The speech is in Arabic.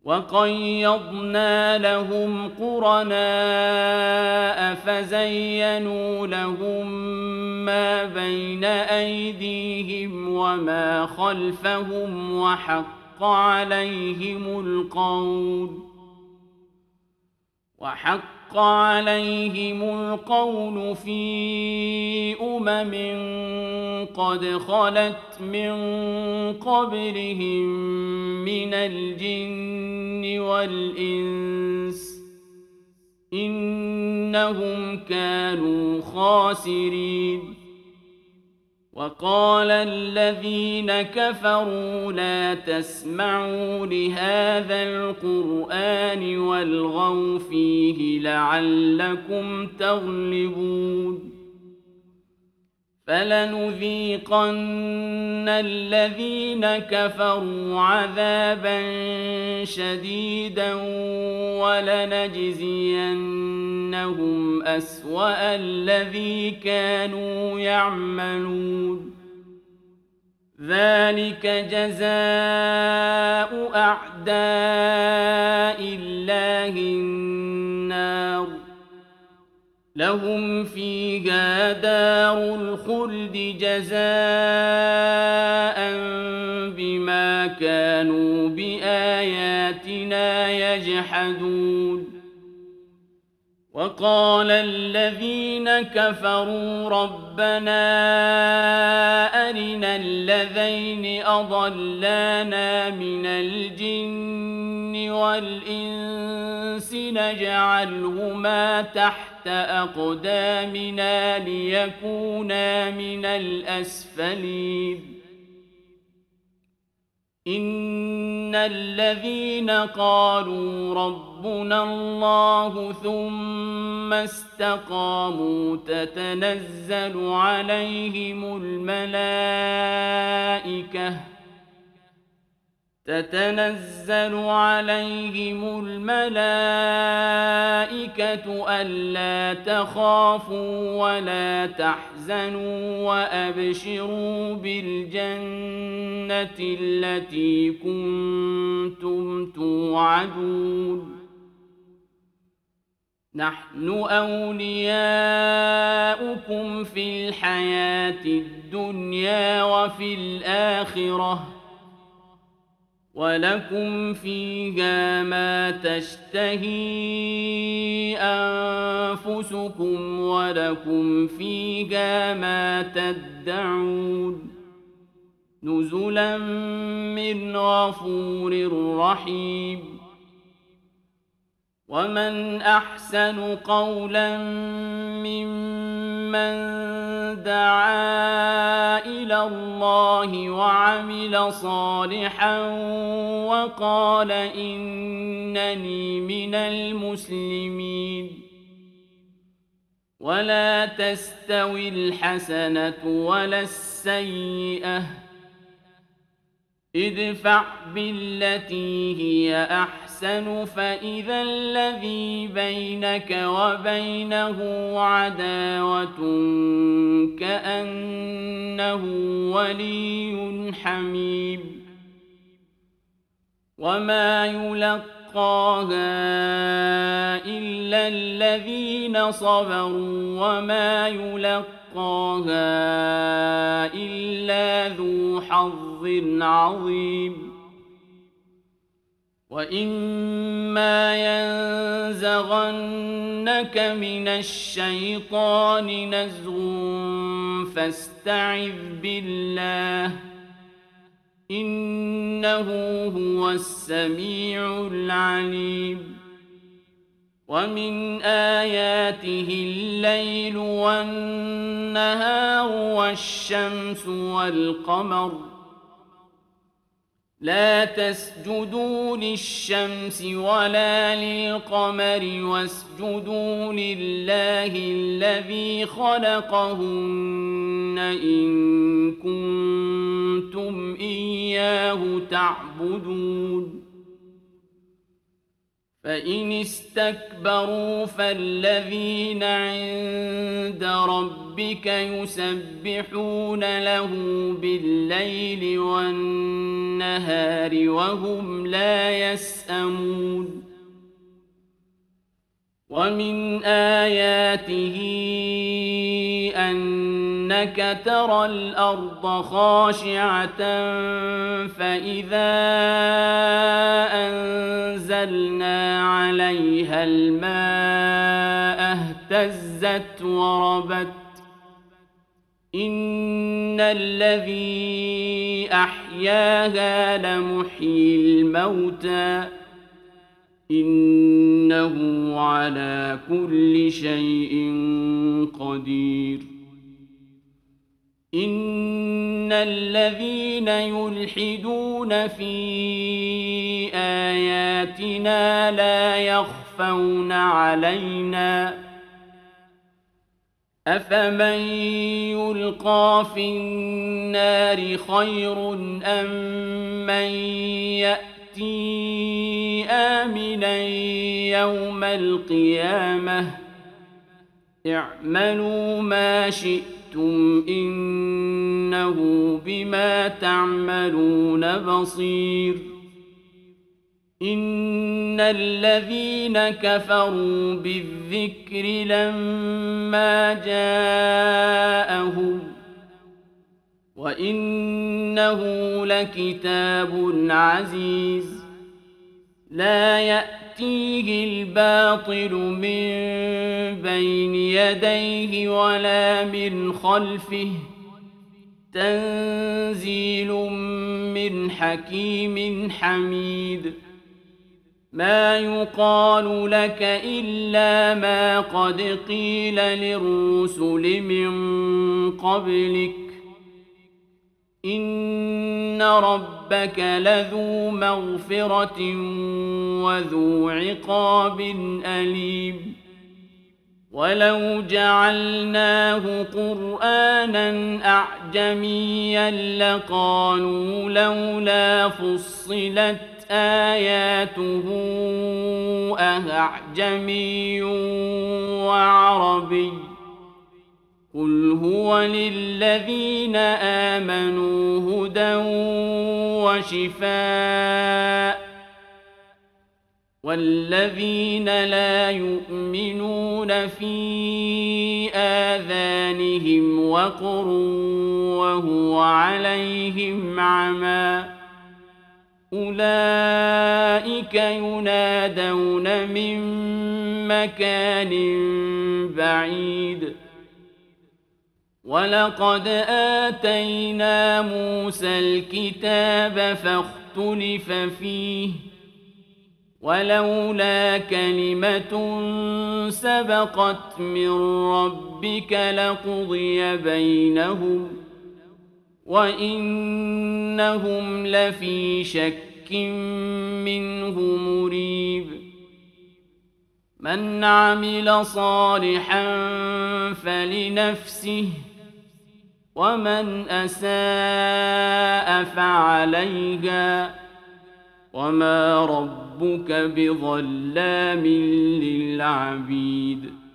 وقيضنا لهم قرناء فزينوا لهم ما بين أيديهم وما خلفهم وحق عليهم القول في قد خلت من قبلهم من الجن والإنس إنهم كانوا خاسرين. وقال الذين كفروا لا تسمعوا لهذا القرآن والغوا فيه لعلكم تغلبون. فلنذيقن الذين كفروا عذابا شديدا ولنجزينهم أسوأ الذي كانوا يعملون. ذلك جزاء أعداء الله النار لهم فيها دار الخلد جزاء بما كانوا بآياتنا يجحدون. وقال الذين كفروا ربنا أرنا الذين أضلانا من الجن والإنس نجعلهما تحت أقدامنا ليكونا من الأسفلين. إن الذين قالوا ربنا الله ثم استقاموا تتنزل عليهم الملائكة ألا تخافوا ولا تحزنوا وأبشروا بالجنة التي كنتم توعدون. نحن أولياؤكم في الحياة الدنيا وفي الآخرة ولكم فيها ما تشتهي أنفسكم ولكم فيها ما تدعون نزلا من غفور رحيم. ومن أحسن قولا ممن دعا إلى الله وعمل صالحا وقال إنني من المسلمين. ولا تستوي الحسنة ولا السيئة ادفع بالتي هي أحسن فإذا الذي بينك وبينه عداوة كأنه ولي حميم. وما يلقاها إلا الذين صبروا وما يلقاها إلا ذو حظ عظيم. وإما ينزغنك من الشيطان نزغ فاستعذ بالله إنه هو السميع العليم. ومن آياته الليل والنهار والشمس والقمر لا تسجدوا للشمس ولا للقمر واسجدوا لله الذي خلقهن إن كنتم إياه تعبدون. فإن استكبروا فالذين عند ربك يسبحون له بالليل والنهار وهم لا يسأمون ومن آياته أنك ترى الأرض خاشعة فإذا أنزلنا عليها الماء اهتزت وربت إن الذي أحياها لمحيي الموتى إنه على كل شيء قدير إن الذين يلحدون في آياتنا لا يخفون علينا أفمن يلقى في النار خير أم من يأتي آمنا يوم القيامة اعملوا ما شئتم إنه بما تعملون بصير إن الذين كفروا بالذكر لما جاءهم وإنه لكتاب عزيز لا يأتيه الباطل من بين يديه ولا من خلفه تنزيل من حكيم حميد ما يقال لك إلا ما قد قيل للرسل من قبلك إن ربك لذو مغفرة وذو عقاب أليم ولو جعلناه قرآنا أعجميا لقالوا لولا فصلت آياته أأعجمي وعربي قل هو للذين آمنوا هدى وشفاء والذين لا يؤمنون في آذانهم وقر وهو عليهم عمى أولئك ينادون من مكان بعيد ولقد آتينا موسى الكتاب فاختلف فيه ولولا كلمة سبقت من ربك لقضي بينهم وإنهم لفي شك منه مريب من عمل صالحا فلنفسه ومن أساء فعليها وما ربك بظلام للعبيد